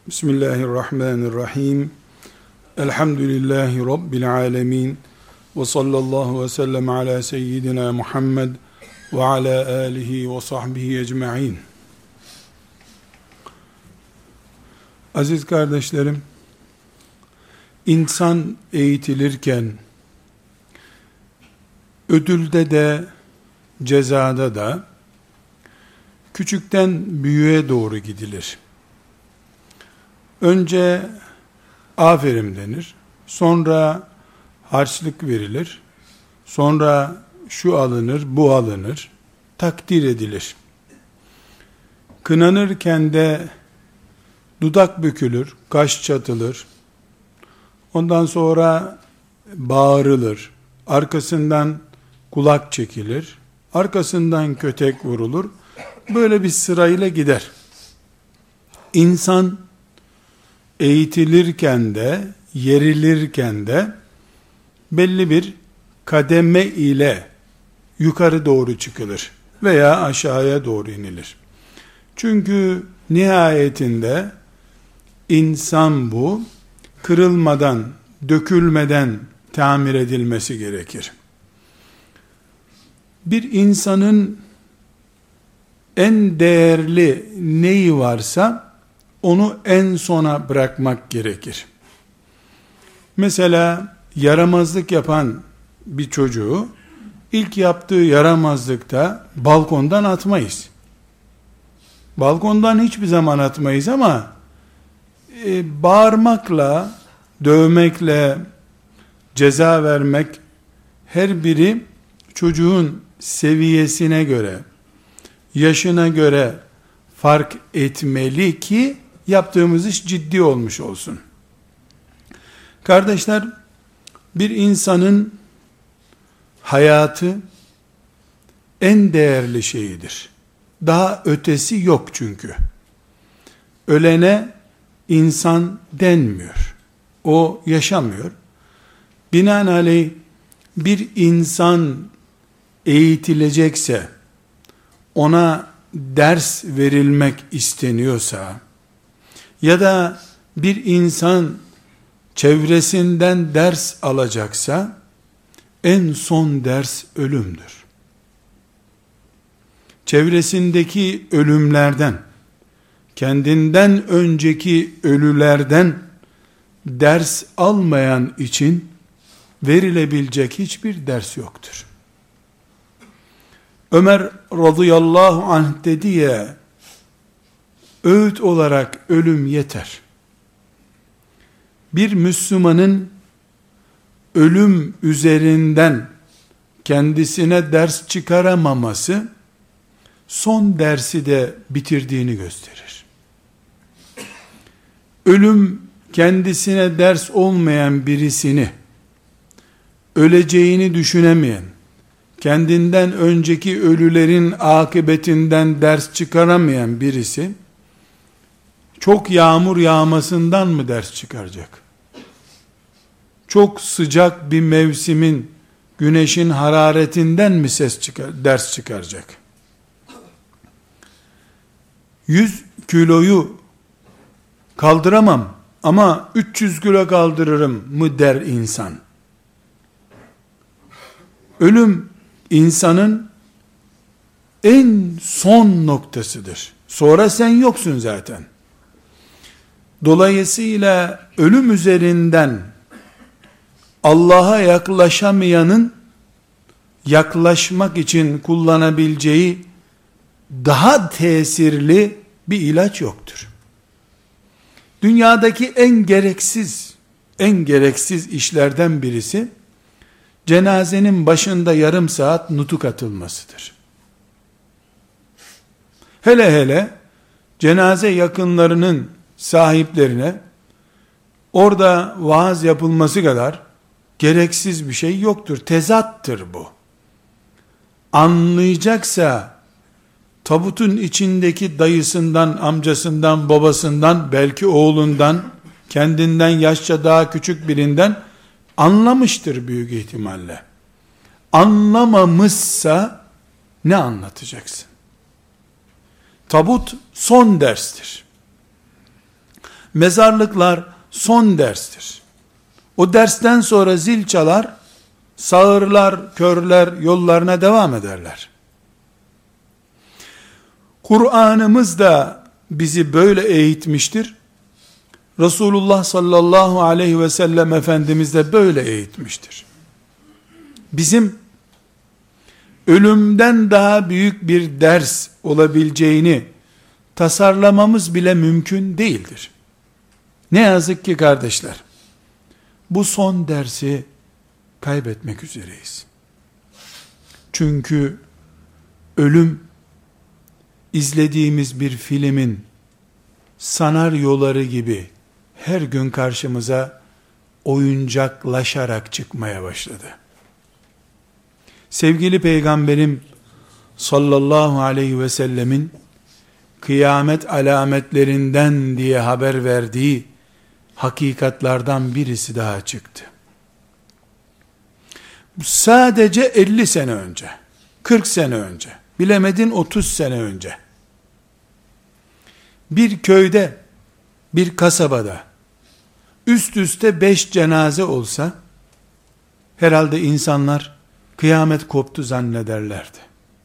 Bismillahirrahmanirrahim. Elhamdülillahi Rabbil alemin. Ve sallallahu ve sellem ala seyyidina Muhammed ve ala alihi ve sahbihi ecma'in. Aziz kardeşlerim, insan eğitilirken, ödülde de, cezada da, küçükten büyüğe doğru gidilir. Önce aferin denir, sonra harçlık verilir, sonra şu alınır, bu alınır, takdir edilir. Kınanırken de dudak bükülür, kaş çatılır, ondan sonra bağırılır, arkasından kulak çekilir, arkasından kötek vurulur, böyle bir sırayla gider. İnsan eğitilirken de, yerilirken de belli bir kademe ile yukarı doğru çıkılır veya aşağıya doğru inilir. Çünkü nihayetinde insan bu, kırılmadan, dökülmeden tamir edilmesi gerekir. Bir insanın en değerli neyi varsa onu en sona bırakmak gerekir. Mesela yaramazlık yapan bir çocuğu ilk yaptığı yaramazlıkta balkondan atmayız. Balkondan hiçbir zaman atmayız ama bağırmakla, dövmekle, ceza vermek, her biri çocuğun seviyesine göre, yaşına göre fark etmeli ki yaptığımız iş ciddi olmuş olsun. Kardeşler, bir insanın hayatı en değerli şeyidir. Daha ötesi yok çünkü. Ölene insan denmiyor. O yaşamıyor. Binaenaleyh bir insan eğitilecekse, ona ders verilmek isteniyorsa ya da bir insan çevresinden ders alacaksa en son ders ölümdür. Çevresindeki ölümlerden, kendinden önceki ölülerden ders almayan için verilebilecek hiçbir ders yoktur. Ömer radıyallahu anh dedi ya, öğüt olarak ölüm yeter. Bir Müslümanın ölüm üzerinden kendisine ders çıkaramaması, son dersi de bitirdiğini gösterir. Ölüm kendisine ders olmayan birisini, öleceğini düşünemeyen, kendinden önceki ölülerin akıbetinden ders çıkaramayan birisi, çok yağmur yağmasından mı ders çıkaracak? Çok sıcak bir mevsimin, güneşin hararetinden mi ders çıkaracak? 100 kiloyu kaldıramam ama 300 kilo kaldırırım mı der insan? Ölüm insanın en son noktasıdır. Sonra sen yoksun zaten. Dolayısıyla ölüm üzerinden Allah'a yaklaşamayanın yaklaşmak için kullanabileceği daha tesirli bir ilaç yoktur. Dünyadaki en gereksiz işlerden birisi cenazenin başında yarım saat nutuk atılmasıdır. Hele cenaze yakınlarının sahiplerine orada vaaz yapılması kadar gereksiz bir şey yoktur. Tezattır bu. Anlayacaksa tabutun içindeki dayısından, amcasından, babasından, belki oğlundan, kendinden yaşça daha küçük birinden anlamıştır büyük ihtimalle. Anlamamışsa ne anlatacaksın? Tabut son derstir. Mezarlıklar son derstir. O dersten sonra zil çalar, sağırlar, körler yollarına devam ederler. Kur'an'ımız da bizi böyle eğitmiştir. Resulullah sallallahu aleyhi ve sellem Efendimiz de böyle eğitmiştir. Bizim ölümden daha büyük bir ders olabileceğini tasarlamamız bile mümkün değildir. Ne yazık ki kardeşler, bu son dersi kaybetmek üzereyiz. Çünkü ölüm, izlediğimiz bir filmin senaryoları gibi her gün karşımıza oyuncaklaşarak çıkmaya başladı. Sevgili Peygamberim sallallahu aleyhi ve sellemin kıyamet alametlerinden diye haber verdiği hakikatlardan birisi daha çıktı. Sadece 50 sene önce, 40 sene önce, bilemedin 30 sene önce, bir köyde, bir kasabada, üst üste 5 cenaze olsa, herhalde insanlar, kıyamet koptu zannederlerdi.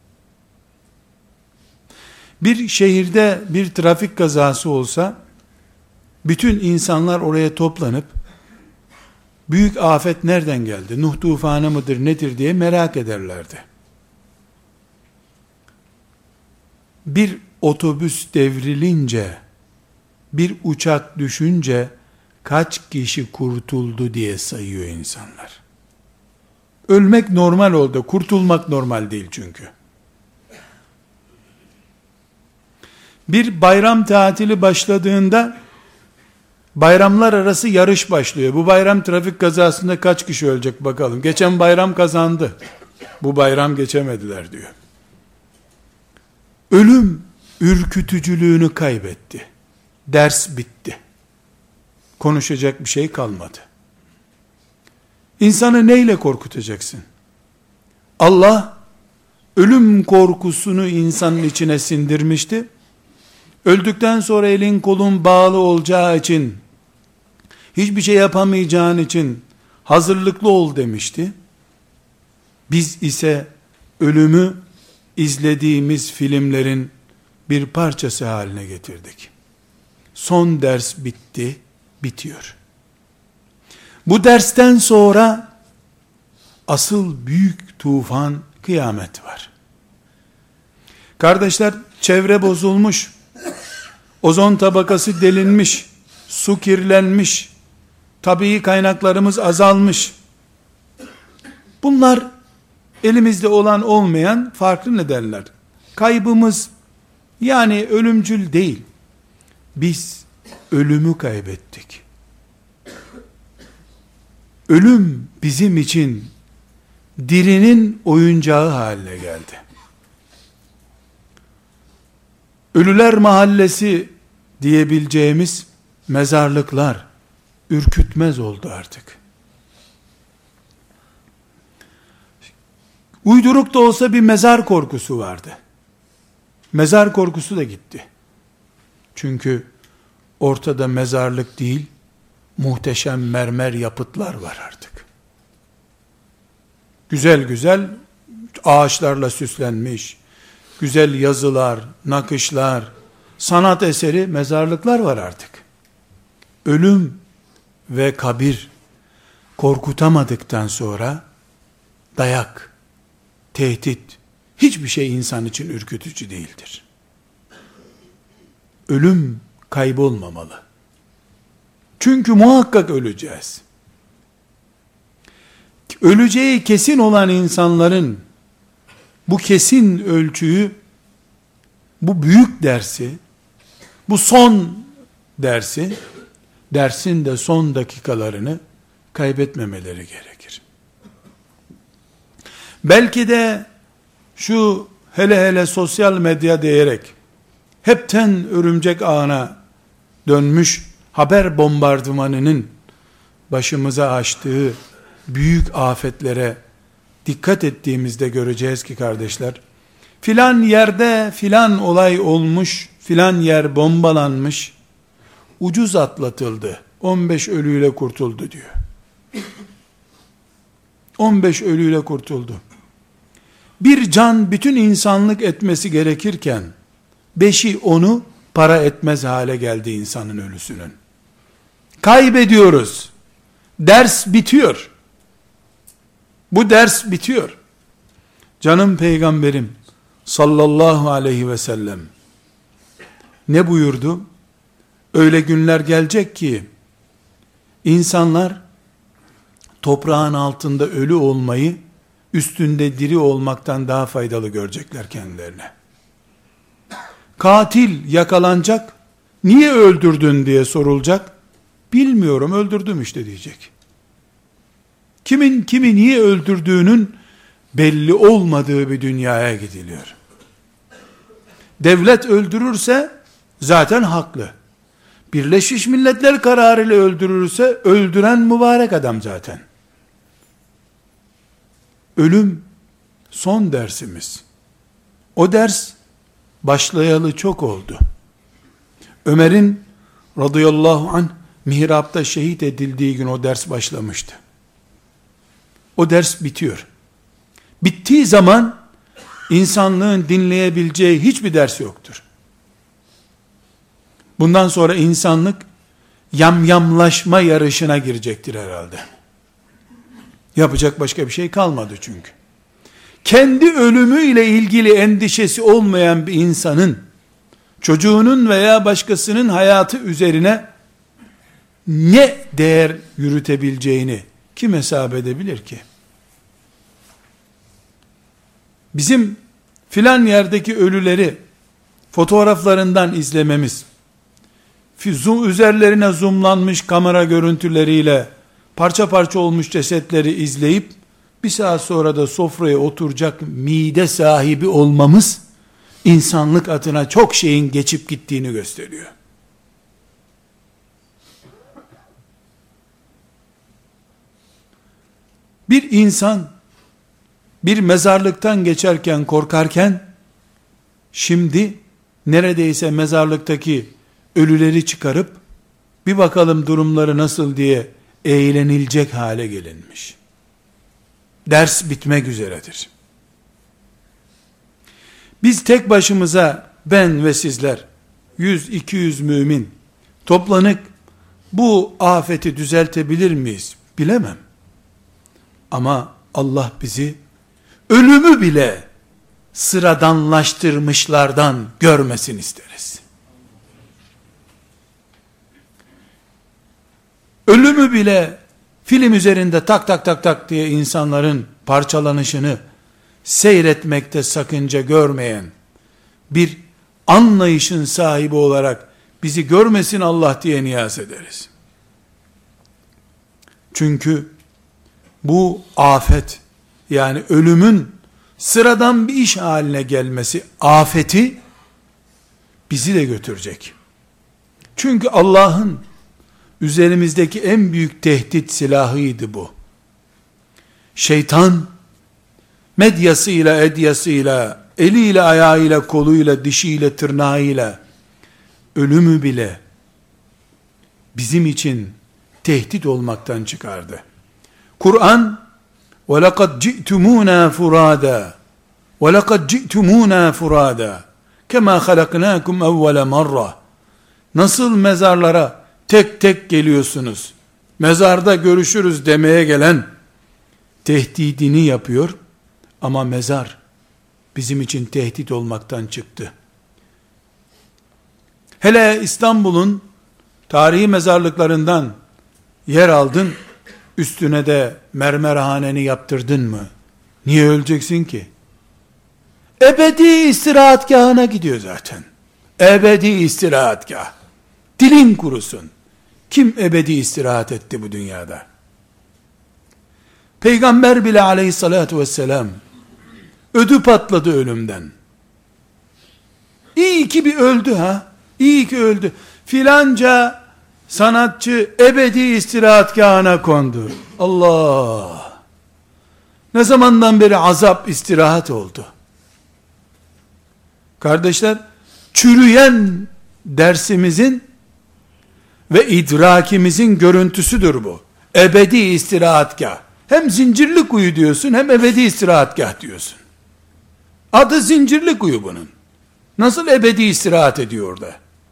Bir şehirde bir trafik kazası olsa, bütün insanlar oraya toplanıp, büyük afet nereden geldi, Nuh tufanı mıdır nedir diye merak ederlerdi. Bir otobüs devrilince, bir uçak düşünce, kaç kişi kurtuldu diye sayıyor insanlar. Ölmek normal oldu, kurtulmak normal değil çünkü. Bir bayram tatili başladığında, bayramlar arası yarış başlıyor. Bu bayram trafik kazasında kaç kişi ölecek bakalım. Geçen bayram kazandı, bu bayram geçemediler diyor. Ölüm ürkütücülüğünü kaybetti. Ders bitti. Konuşacak bir şey kalmadı. İnsanı neyle korkutacaksın? Allah ölüm korkusunu insanın içine sindirmişti. Öldükten sonra elin kolun bağlı olacağı için, hiçbir şey yapamayacağın için hazırlıklı ol demişti. Biz ise ölümü izlediğimiz filmlerin bir parçası haline getirdik. Son ders bitti, bitiyor. Bu dersten sonra asıl büyük tufan kıyamet var. Kardeşler, çevre bozulmuş, ozon tabakası delinmiş, su kirlenmiş, tabii kaynaklarımız azalmış. Bunlar elimizde olan olmayan farklı nedenler. Kaybımız yani ölümcül değil. Biz ölümü kaybettik. Ölüm bizim için dirinin oyuncağı haline geldi. Ölüler mahallesi diyebileceğimiz mezarlıklar ürkütmez oldu artık. Uyduruk da olsa bir mezar korkusu vardı. Mezar korkusu da gitti. Çünkü ortada mezarlık değil, muhteşem mermer yapıtlar var artık. Güzel güzel ağaçlarla süslenmiş, güzel yazılar, nakışlar, sanat eseri mezarlıklar var artık. Ölüm ve kabir korkutamadıktan sonra dayak, tehdit, hiçbir şey insan için ürkütücü değildir. Ölüm kaybolmamalı. Çünkü muhakkak öleceğiz. Öleceği kesin olan insanların bu kesin ölçüyü, bu büyük dersi, bu son dersi, dersin de son dakikalarını kaybetmemeleri gerekir. Belki de şu hele sosyal medya diyerek hepten örümcek ağına dönmüş haber bombardımanının başımıza açtığı büyük afetlere dikkat ettiğimizde göreceğiz ki kardeşler, filan yerde filan olay olmuş, filan yer bombalanmış, ucuz atlatıldı. 15 ölüyle kurtuldu diyor. 15 ölüyle kurtuldu. Bir can bütün insanlık etmesi gerekirken 5'i onu para etmez hale geldi insanın ölüsünün. Kaybediyoruz. Ders bitiyor. Bu ders bitiyor. Canım peygamberim sallallahu aleyhi ve sellem ne buyurdu? Öyle günler gelecek ki insanlar toprağın altında ölü olmayı üstünde diri olmaktan daha faydalı görecekler kendilerine. Katil yakalanacak, niye öldürdün diye sorulacak. Bilmiyorum, öldürdüm işte diyecek. Kimin kimi niye öldürdüğünün belli olmadığı bir dünyaya gidiliyor. Devlet öldürürse zaten haklı. Birleşmiş Milletler kararıyla öldürürse öldüren mübarek adam zaten. Ölüm son dersimiz. O ders başlayalı çok oldu. Ömer'in radıyallahu anh mihrapta şehit edildiği gün o ders başlamıştı. O ders bitiyor. Bittiği zaman insanlığın dinleyebileceği hiçbir ders yoktur. Bundan sonra insanlık yamyamlaşma yarışına girecektir herhalde. Yapacak başka bir şey kalmadı çünkü. Kendi ölümüyle ilgili endişesi olmayan bir insanın çocuğunun veya başkasının hayatı üzerine ne değer yürütebileceğini kim hesap edebilir ki? Bizim filan yerdeki ölüleri fotoğraflarından izlememiz, üzerlerine zoomlanmış kamera görüntüleriyle parça parça olmuş cesetleri izleyip bir saat sonra da sofraya oturacak mide sahibi olmamız insanlık adına çok şeyin geçip gittiğini gösteriyor. Bir insan bir mezarlıktan geçerken korkarken şimdi neredeyse mezarlıktaki ölüleri çıkarıp bir bakalım durumları nasıl diye eğlenilecek hale gelinmiş. Ders bitmek üzeredir. Biz tek başımıza, ben ve sizler 100-200 mümin toplanıp bu afeti düzeltebilir miyiz? Bilemem. Ama Allah bizi ölümü bile sıradanlaştırmışlardan görmesin isteriz. Ölümü bile film üzerinde tak tak tak tak diye insanların parçalanışını seyretmekte sakınca görmeyen bir anlayışın sahibi olarak bizi görmesin Allah diye niyaz ederiz. Çünkü bu afet, yani ölümün sıradan bir iş haline gelmesi afeti bizi de götürecek. Çünkü Allah'ın üzerimizdeki en büyük tehdit silahıydı bu. Şeytan medyasıyla, edyasıyla, eliyle, ayağıyla, koluyla, dişiyle, tırnağıyla ölümü bile bizim için tehdit olmaktan çıkardı. Kur'an وَلَقَدْ جِئْتُمُونَا فُرَادًا وَلَقَدْ جِئْتُمُونَا فُرَادًا كَمَا خَلَقْنَاكُمْ اَوَّلَ مَرَّةً Nasıl mezarlara tek tek geliyorsunuz, mezarda görüşürüz demeye gelen tehdidini yapıyor ama mezar bizim için tehdit olmaktan çıktı. Hele İstanbul'un tarihi mezarlıklarından yer aldın, üstüne de mermerhaneni yaptırdın mı? Niye öleceksin ki? Ebedi istirahatgahına gidiyor zaten. Ebedi istirahatgah. Dilin kurusun. Kim ebedi istirahat etti bu dünyada? Peygamber bile aleyhissalatu vesselam ödü patladı ölümden. İyi ki bir öldü ha. İyi ki öldü. Filanca sanatçı ebedi istirahatgahına kondu. Allah! Ne zamandan beri azap istirahat oldu? Kardeşler, çürüyen dersimizin ve idrakimizin görüntüsüdür bu. Ebedi istirahatgah. Hem zincirli kuyu diyorsun, hem ebedi istirahatgah diyorsun. Adı zincirli kuyu bunun. Nasıl ebedi istirahat ediyor orada?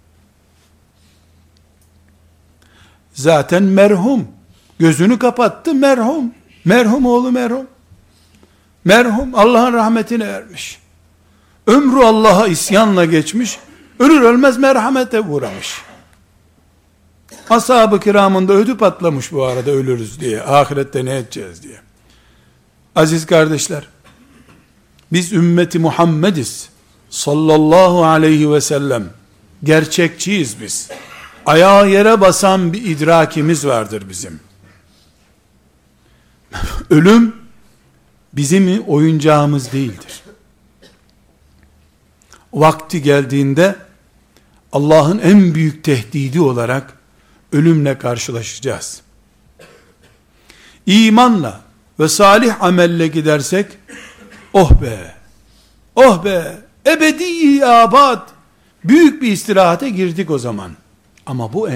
Zaten merhum. Gözünü kapattı, merhum. Merhum oğlu merhum. Merhum, Allah'ın rahmetine ermiş. Ömrü Allah'a isyanla geçmiş. Ölür ölmez merhamete uğramış. Ashab-ı kiramın da ödü patlamış bu arada, ölürüz diye. Ahirette ne edeceğiz diye. Aziz kardeşler, biz ümmeti Muhammediz. Sallallahu aleyhi ve sellem. Gerçekçiyiz biz. Ayağı yere basan bir idrakimiz vardır bizim. Ölüm bizim oyuncağımız değildir. Vakti geldiğinde Allah'ın en büyük tehdidi olarak ölümle karşılaşacağız. İmanla ve salih amelle gidersek, oh be, oh be, ebedi abad, büyük bir istirahate girdik o zaman. Ama bu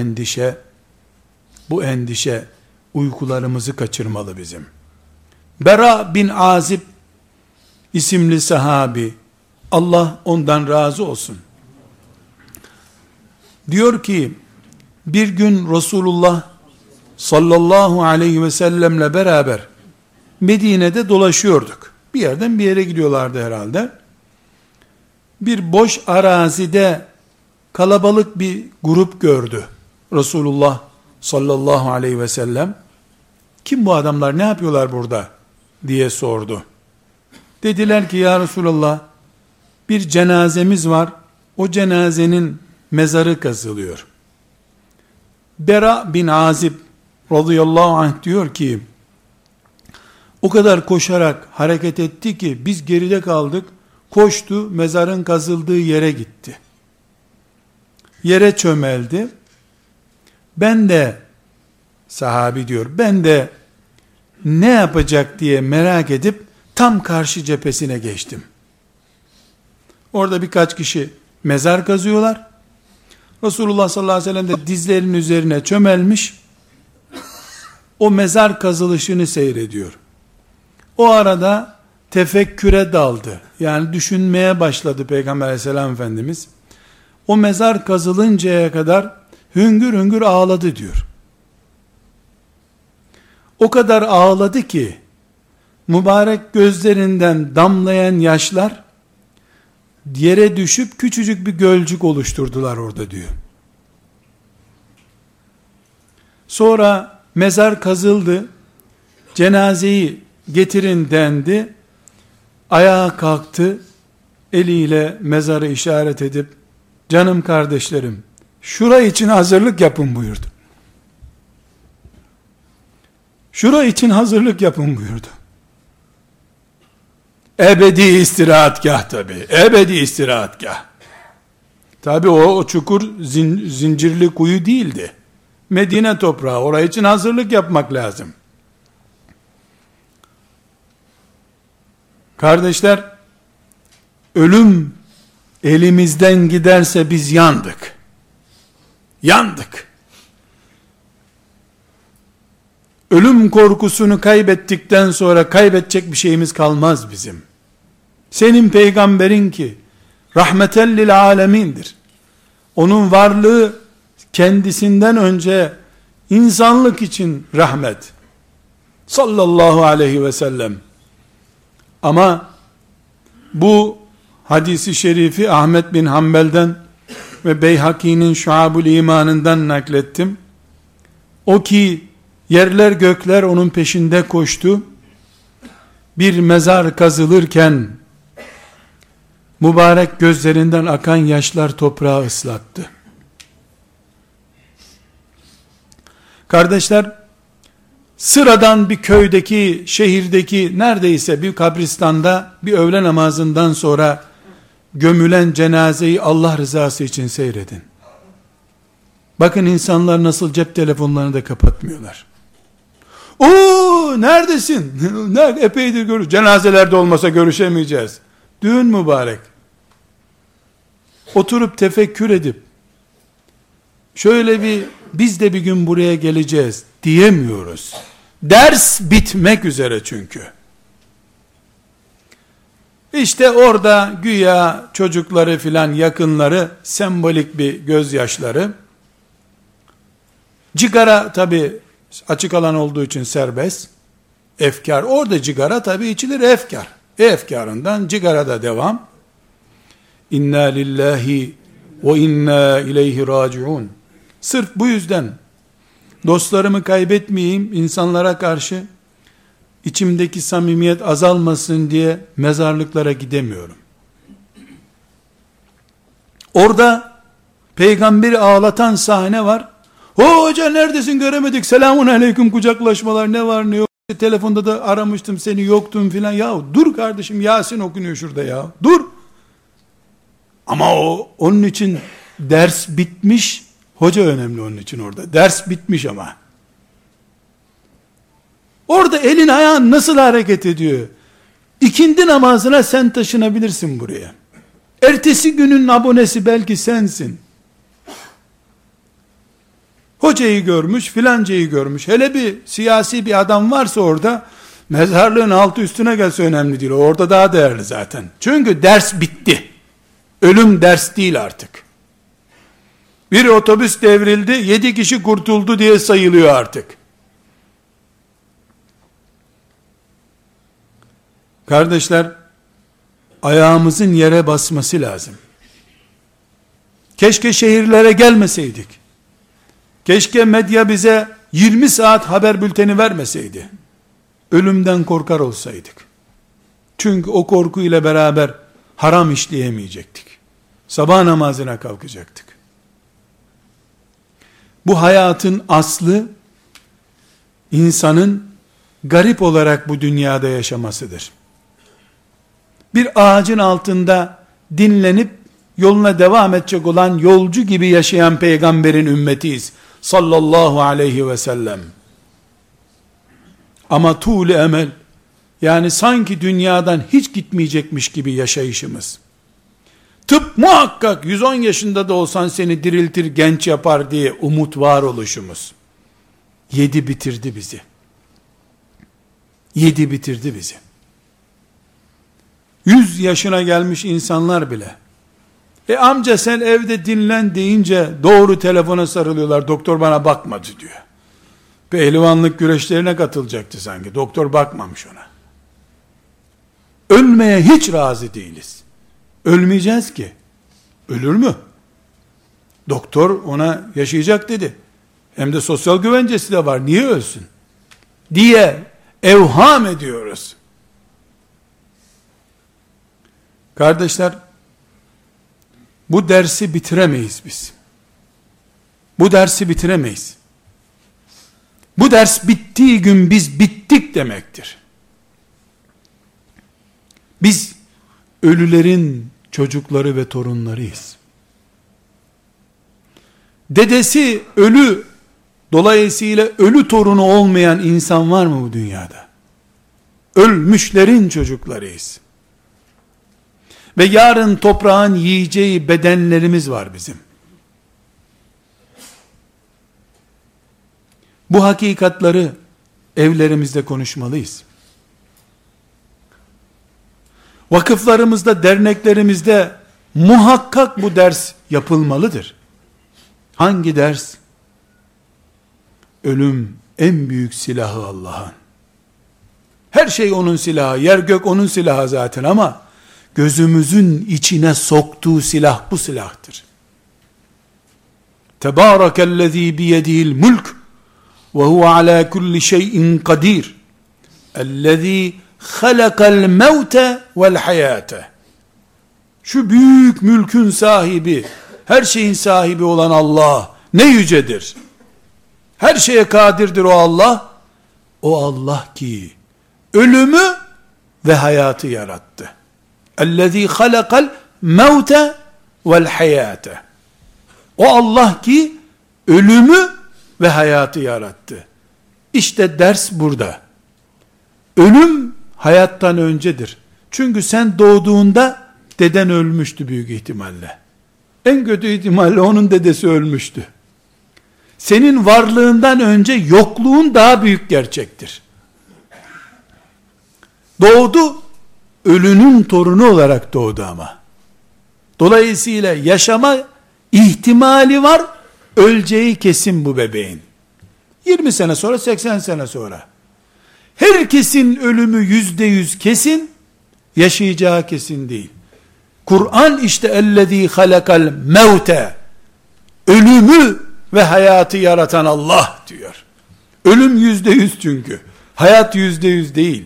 endişe uykularımızı kaçırmalı bizim. Bera bin Azib isimli sahabi, Allah ondan razı olsun, diyor ki, bir gün Resulullah sallallahu aleyhi ve sellemle beraber Medine'de dolaşıyorduk. Bir yerden bir yere gidiyorlardı herhalde. Bir boş arazide kalabalık bir grup gördü Resulullah sallallahu aleyhi ve sellem. Kim bu adamlar, ne yapıyorlar burada diye sordu. Dediler ki, ya Resulullah, bir cenazemiz var, o cenazenin mezarı kazılıyor. Bera bin Azib radıyallahu anh diyor ki, o kadar koşarak hareket etti ki biz geride kaldık. Koştu, mezarın kazıldığı yere gitti. Yere çömeldi. Ben de, sahabi diyor, ben de ne yapacak diye merak edip tam karşı cephesine geçtim. Orada birkaç kişi mezar kazıyorlar. Resulullah sallallahu aleyhi ve sellem de dizlerinin üzerine çömelmiş, o mezar kazılışını seyrediyor. O arada tefekküre daldı. Yani düşünmeye başladı Peygamber aleyhisselam Efendimiz. O mezar kazılıncaya kadar hüngür hüngür ağladı diyor. O kadar ağladı ki, mübarek gözlerinden damlayan yaşlar, yere düşüp küçücük bir gölcük oluşturdular orada diyor. Sonra mezar kazıldı, cenazeyi getirin dendi, ayağa kalktı, eliyle mezarı işaret edip, canım kardeşlerim, şura için hazırlık yapın buyurdu. Şura için hazırlık yapın buyurdu. Ebedi istirahatgah tabi. Ebedi istirahatgah. Tabi o çukur zincirli kuyu değildi. Medine toprağı. Oraya için hazırlık yapmak lazım. Kardeşler, ölüm elimizden giderse biz yandık. Yandık. Ölüm korkusunu kaybettikten sonra kaybedecek bir şeyimiz kalmaz bizim. Senin peygamberin ki rahmeten lil alemindir. Onun varlığı kendisinden önce insanlık için rahmet. Sallallahu aleyhi ve sellem. Ama bu hadisi şerifi Ahmet bin Hanbel'den ve Beyhaki'nin Şuab-ül İman'ından naklettim. O ki yerler gökler onun peşinde koştu. Bir mezar kazılırken mübarek gözlerinden akan yaşlar toprağı ıslattı. Kardeşler, sıradan bir köydeki, şehirdeki neredeyse bir kabristanda bir öğle namazından sonra gömülen cenazeyi Allah rızası için seyredin. Bakın insanlar nasıl cep telefonlarını da kapatmıyorlar. Neredesin? Epeydir görüş. Cenazelerde olmasa görüşemeyeceğiz. Düğün mübarek. Oturup tefekkür edip şöyle bir biz de bir gün buraya geleceğiz diyemiyoruz. Ders bitmek üzere çünkü. İşte orada güya çocukları filan, yakınları, sembolik bir gözyaşları. Cigara tabi açık alan olduğu için serbest. Efkar, orada cigara tabi içilir, efkar. Efkarından cigara da devam. İnna lillahi ve inna ileyhi raciun. Sırf bu yüzden dostlarımı kaybetmeyeyim, insanlara karşı içimdeki samimiyet azalmasın diye mezarlıklara gidemiyorum. Orada peygamberi ağlatan sahne var. Hoca neredesin, göremedik, selamun aleyküm kucaklaşmalar, ne var ne yok. Telefonda da aramıştım seni, yoktun filan. Ya dur kardeşim, Yasin okunuyor şurada ya. Dur. Ama onun için ders bitmiş. Hoca önemli onun için orada. Ders bitmiş ama. Orada elin ayağın nasıl hareket ediyor? İkindi namazına sen taşınabilirsin buraya. Ertesi günün abonesi belki sensin. Hocayı görmüş, filancayı görmüş. Hele bir siyasi bir adam varsa orada, mezarlığın altı üstüne gelse önemli değil. Orada daha değerli zaten. Çünkü ders bitti. Ölüm ders değil artık. Bir otobüs devrildi, 7 kişi kurtuldu diye sayılıyor artık. Kardeşler, ayağımızın yere basması lazım. Keşke şehirlere gelmeseydik. Keşke medya bize 20 saat haber bülteni vermeseydi. Ölümden korkar olsaydık. Çünkü o korkuyla beraber haram işleyemeyecektik. Sabah namazına kalkacaktık. Bu hayatın aslı, insanın garip olarak bu dünyada yaşamasıdır. Bir ağacın altında dinlenip yoluna devam edecek olan yolcu gibi yaşayan peygamberin ümmetiyiz. Sallallahu aleyhi ve sellem. Ama tuğle emel, yani sanki dünyadan hiç gitmeyecekmiş gibi yaşayışımız. Tıp muhakkak 110 yaşında da olsan seni diriltir, genç yapar diye umut var oluşumuz. Yedi bitirdi bizi. Yedi bitirdi bizi. 100 yaşına gelmiş insanlar bile, amca sen evde dinlen deyince doğru telefona sarılıyorlar, doktor bana bakmadı diyor. Pehlivanlık güreşlerine katılacaktı sanki, doktor bakmamış ona. Ölmeye hiç razı değiliz. Ölmeyeceğiz ki. Ölür mü? Doktor ona yaşayacak dedi. Hem de sosyal güvencesi de var, niye ölsün? Diye evham ediyoruz. Kardeşler, bu dersi bitiremeyiz biz. Bu dersi bitiremeyiz. Bu ders bittiği gün biz bittik demektir. Biz ölülerin çocukları ve torunlarıyız. Dedesi ölü, dolayısıyla ölü torunu olmayan insan var mı bu dünyada? Ölmüşlerin çocuklarıyız. Ve yarın toprağın yiyeceği bedenlerimiz var bizim. Bu hakikatları evlerimizde konuşmalıyız. Vakıflarımızda, derneklerimizde muhakkak bu ders yapılmalıdır. Hangi ders? Ölüm en büyük silahı Allah'ın. Her şey onun silahı, yer gök onun silahı zaten, ama gözümüzün içine soktuğu silah bu silahtır. Tebârekellezî biyedihil mulk ve huve alâ kulli şeyin kadir. Ellezî halakal mevte vel hayâte. Şu büyük mülkün sahibi, her şeyin sahibi olan Allah ne yücedir. Her şeye kadirdir o Allah. O Allah ki ölümü ve hayatı yarattı. Ellezî halakal mevte vel hayâte. O Allah ki ölümü ve hayatı yarattı. İşte ders burada. Ölüm hayattan öncedir. Çünkü sen doğduğunda deden ölmüştü büyük ihtimalle. En kötü ihtimalle onun dedesi ölmüştü. senin varlığından önce yokluğun daha büyük gerçektir. Doğdu, ölünün torunu olarak doğdu ama. Dolayısıyla yaşama ihtimali var, öleceği kesin bu bebeğin. 20 sene sonra, 80 sene sonra. Herkesin ölümü %100 kesin, yaşayacağı kesin değil. Kur'an işte ellezî halakal mevte, ölümü ve hayatı yaratan Allah diyor. Ölüm %100 çünkü. Hayat %100 değil.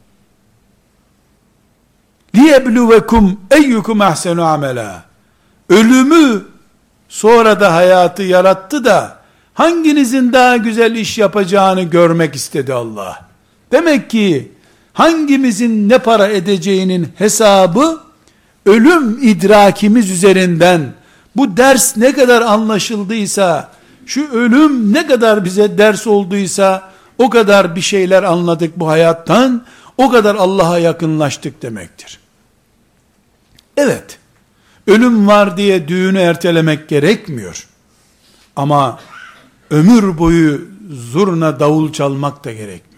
liyebluvekum eyyukum ahsenu amela. Ölümü sonra da hayatı yarattı da hanginizin daha güzel iş yapacağını görmek istedi Allah. Demek ki hangimizin ne para edeceğinin hesabı ölüm idrakimiz üzerinden, bu ders ne kadar anlaşıldıysa, şu ölüm ne kadar bize ders olduysa, o kadar bir şeyler anladık bu hayattan, o kadar Allah'a yakınlaştık demektir. Evet, ölüm var diye düğünü ertelemek gerekmiyor. Ama ömür boyu zurna davul çalmak da gerekmiyor.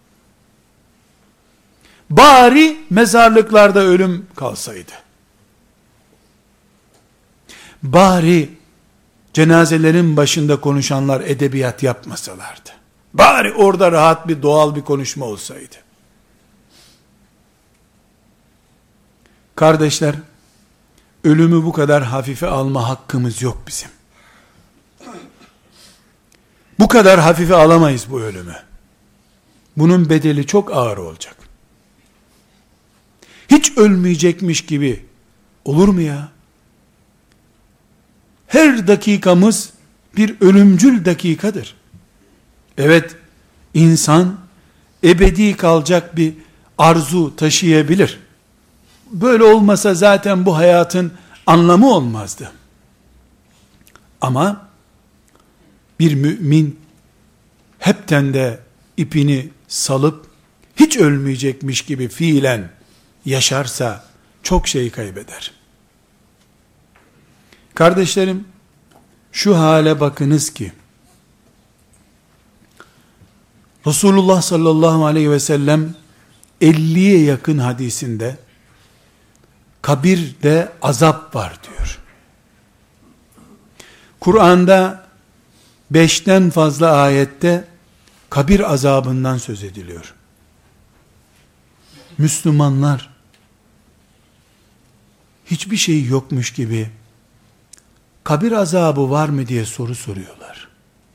Bari mezarlıklarda ölüm kalsaydı. Bari cenazelerin başında konuşanlar edebiyat yapmasalardı. Bari orada rahat bir doğal bir konuşma olsaydı. Kardeşler, ölümü bu kadar hafife alma hakkımız yok bizim. Bu kadar hafife alamayız bu ölümü. Bunun bedeli çok ağır olacak. Hiç ölmeyecekmiş gibi olur mu ya? Her dakikamız bir ölümcül dakikadır. Evet, insan ebedi kalacak bir arzu taşıyabilir. Böyle olmasa zaten bu hayatın anlamı olmazdı. Ama bir mümin hepten de ipini salıp hiç ölmeyecekmiş gibi fiilen yaşarsa çok şey kaybeder. Kardeşlerim, şu hale bakınız ki Resulullah sallallahu aleyhi ve sellem 50'ye yakın hadisinde kabirde azap var diyor. Kur'an'da 5'ten fazla ayette kabir azabından söz ediliyor. Müslümanlar hiçbir şey yokmuş gibi kabir azabı var mı diye soru soruyorlar.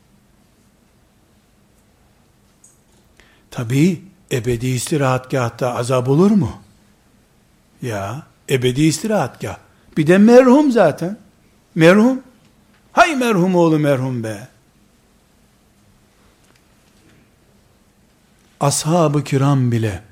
Tabii ebedi istirahatgahta azap olur mu? Ya ebedi istirahatgah. Bir de merhum zaten. Merhum. Hay merhum oğlu merhum be. Ashab-ı kiram bile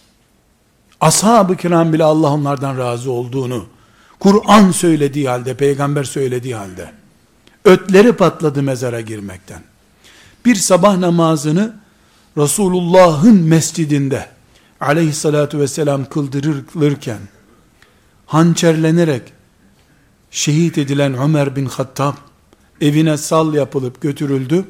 Allah onlardan razı olduğunu Kur'an söylediği halde, peygamber söylediği halde ötleri patladı mezara girmekten. Bir sabah namazını Resulullah'ın mescidinde aleyhissalatu vesselam kıldırırken hançerlenerek şehit edilen Ömer bin Hattab evine sal yapılıp götürüldü.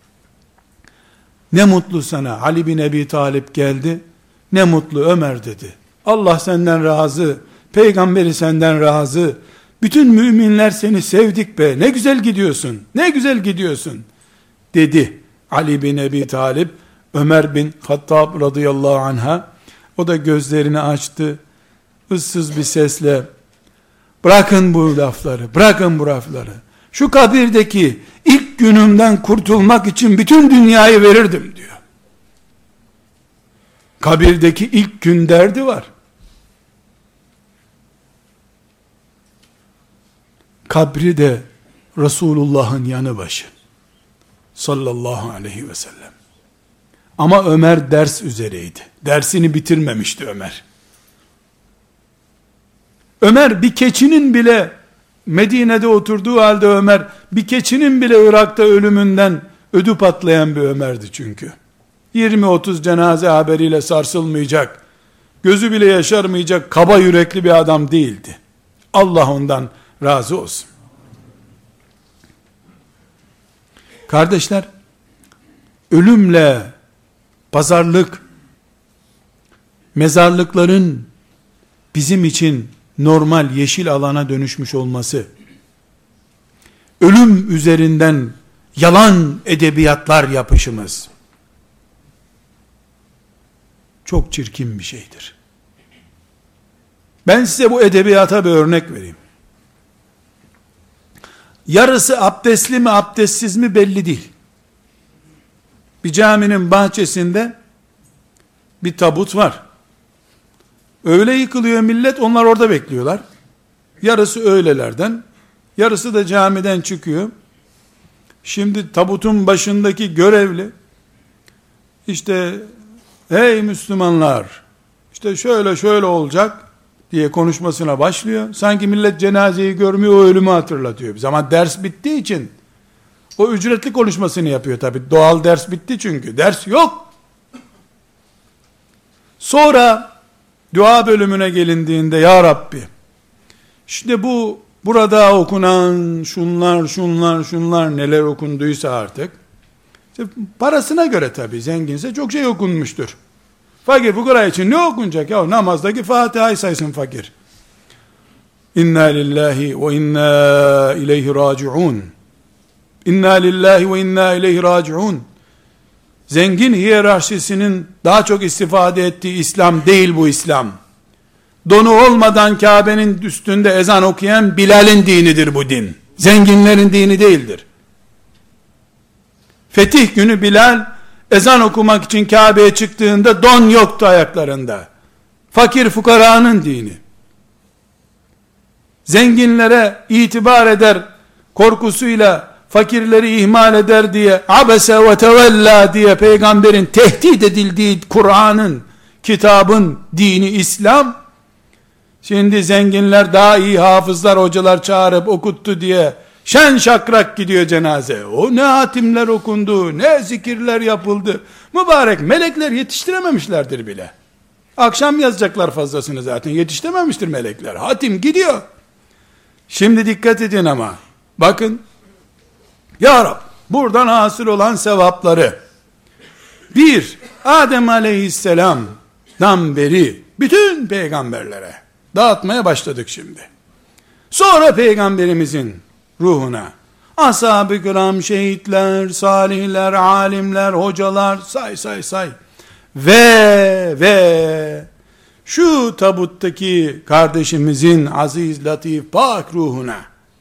Ne mutlu sana, Ali bin Ebi Talip geldi. Ne mutlu Ömer dedi. Allah senden razı, peygamberi senden razı. Bütün müminler seni sevdik be. Ne güzel gidiyorsun. Ne güzel gidiyorsun. Dedi Ali bin Ebi Talip Ömer bin Hattab radıyallahu anha. O da gözlerini açtı. Issız bir sesle bırakın bu lafları. Bırakın bu lafları. Şu kabirdeki ilk günümden kurtulmak için bütün dünyayı verirdim diyor. Kabirdeki ilk gün derdi var. Kabri de Resulullah'ın yanı başı. Sallallahu aleyhi ve sellem. Ama Ömer ders üzereydi. Dersini bitirmemişti Ömer. Ömer bir keçinin bile Medine'de oturduğu halde Ömer bir keçinin bile Irak'ta ölümünden ödü patlayan bir Ömer'di çünkü. 20-30 cenaze haberiyle sarsılmayacak, gözü bile yaşarmayacak kaba yürekli bir adam değildi. Allah ondan razı olsun. Kardeşler, ölümle pazarlık, mezarlıkların bizim için normal yeşil alana dönüşmüş olması, ölüm üzerinden yalan edebiyatlar yapışımız çok çirkin bir şeydir. Ben size bu edebiyata bir örnek vereyim. Yarısı abdestli mi abdestsiz mi belli değil. Bir caminin bahçesinde bir tabut var. Öğle yıkılıyor millet, onlar orada bekliyorlar. Yarısı öğlelerden, yarısı da camiden çıkıyor. Şimdi tabutun başındaki görevli, işte hey Müslümanlar, işte şöyle şöyle olacak diye konuşmasına başlıyor. Sanki millet cenazeyi görmüyor, o ölümü hatırlatıyor bize. Ama ders bittiği için o ücretli konuşmasını yapıyor tabi. Doğal ders bitti çünkü. Ders yok. Sonra dua bölümüne gelindiğinde, ya Rabbi, işte burada okunan şunlar neler okunduysa artık, işte parasına göre tabi, zenginse çok şey okunmuştur. Fakir fukara için ne okunacak ya? Namazdaki Fatiha'yı saysın fakir. İnna lillahi ve inna ileyhi raciun. İnna lillahi ve inna ileyhi raciun. Zengin hiyerarşisinin daha çok istifade ettiği İslam değil bu İslam. Donu olmadan Kabe'nin üstünde ezan okuyan Bilal'in dinidir bu din. Zenginlerin dini değildir. Fetih günü Bilal ezan okumak için Kabe'ye çıktığında don yoktu ayaklarında. Fakir fukaranın dini. Zenginlere itibar eder korkusuyla fakirleri ihmal eder diye abese ve tevella diye peygamberin tehdit edildiği Kur'an'ın, kitabın dini İslam. Şimdi zenginler daha iyi hafızlar, hocalar çağırıp okuttu diye şen şakrak gidiyor cenaze. O ne hatimler okundu, ne zikirler yapıldı. Mübarek melekler yetiştirememişlerdir bile. Akşam yazacaklar fazlasını zaten, yetiştirememiştir melekler. Hatim gidiyor. Şimdi dikkat edin ama. Bakın. Ya Rab, buradan hasıl olan sevapları, bir, Adem aleyhisselam'dan beri bütün peygamberlere dağıtmaya başladık şimdi. Sonra peygamberimizin ruhuna, ashab-ı kiram, şehitler, salihler, alimler, hocalar, say. Ve şu tabuttaki kardeşimizin aziz, latif, pak ruhuna.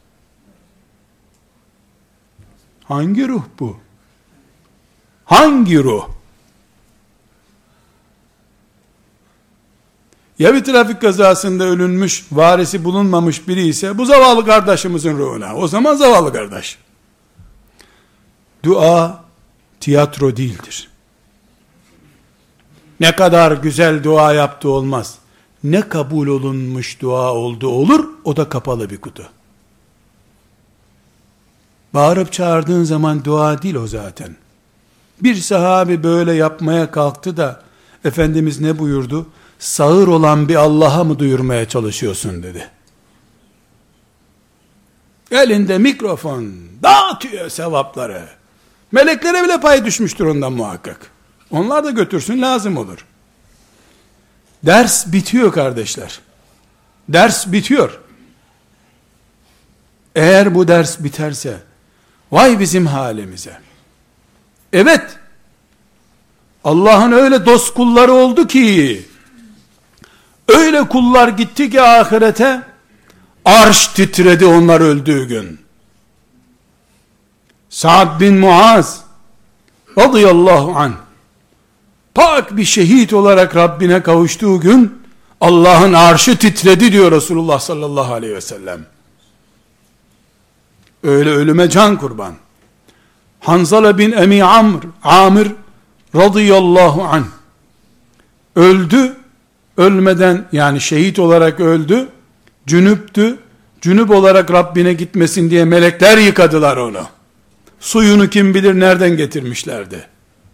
Hangi ruh bu? Hangi ruh? Ya bir trafik kazasında ölünmüş, varisi bulunmamış biri ise bu zavallı kardeşimizin ruhuna. O zaman zavallı kardeş. Dua tiyatro değildir. Ne kadar güzel dua yaptı olmaz. Ne kabul olunmuş dua oldu olur, o da kapalı bir kutu. Bağırıp çağırdığın zaman dua değil o zaten. Bir sahabi böyle yapmaya kalktı da Efendimiz ne buyurdu? Sağır olan bir Allah'a mı duyurmaya çalışıyorsun dedi. Elinde mikrofon dağıtıyor sevapları. Meleklere bile pay düşmüştür ondan muhakkak. Onlar da götürsün, lazım olur. Ders bitiyor kardeşler. Ders bitiyor. Eğer bu ders biterse vay bizim halimize. Evet, Allah'ın öyle dost kulları oldu ki, öyle kullar gitti ki ahirete, arş titredi onlar öldüğü gün. Sa'd bin Muaz radıyallahu anh, pak bir şehit olarak Rabbine kavuştuğu gün, Allah'ın arşı titredi diyor Resulullah sallallahu aleyhi ve sellem. Öyle ölüme can kurban. Hanzala bin Amir radıyallahu anh öldü, ölmeden, yani şehit olarak öldü, cünüptü, cünüp olarak Rabbine gitmesin diye melekler yıkadılar onu. Suyunu kim bilir nereden getirmişlerdi.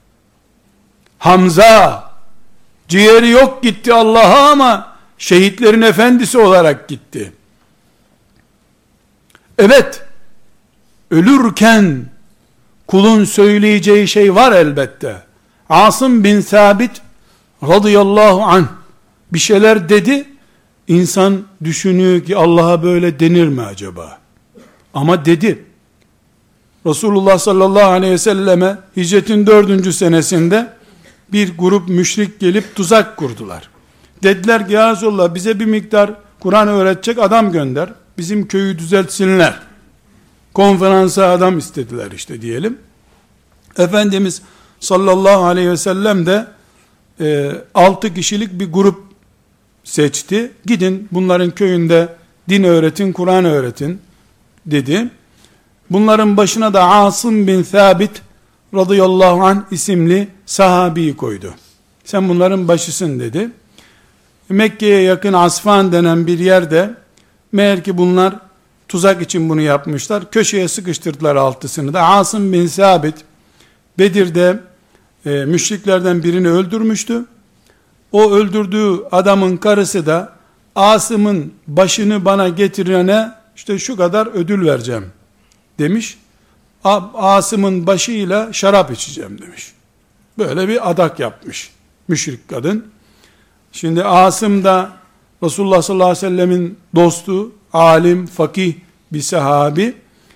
Hamza ciğeri yok gitti Allah'a ama şehitlerin efendisi olarak gitti. Evet, ölürken kulun söyleyeceği şey var elbette. Asım bin Sabit radıyallahu anh bir şeyler dedi. İnsan düşünüyor ki Allah'a böyle denir mi acaba? Ama dedi. Resulullah sallallahu aleyhi ve selleme hicretin 4. senesinde bir grup müşrik gelip tuzak kurdular. Dediler ki ya Resulullah bize bir miktar Kur'an öğretecek adam gönder. Bizim köyü düzeltsinler. Konferansa adam istediler işte diyelim. Efendimiz sallallahu aleyhi ve sellem de 6 kişilik bir grup seçti. Gidin bunların köyünde din öğretin, Kur'an öğretin dedi. Bunların başına da Asım bin Sabit radıyallahu anh isimli sahabeyi koydu. Sen bunların başısın dedi. Mekke'ye yakın Asfan denen bir yerde meğer ki bunlar tuzak için bunu yapmışlar. Köşeye sıkıştırdılar 6'sını da. Asım bin Sabit Bedir'de müşriklerden birini öldürmüştü. O öldürdüğü adamın karısı da Asım'ın başını bana getirene işte şu kadar ödül vereceğim demiş. Asım'ın başıyla şarap içeceğim demiş. Böyle bir adak yapmış müşrik kadın. Şimdi Asım da Resulullah sallallahu aleyhi ve sellemin dostu, alim, fakih bir sahabi.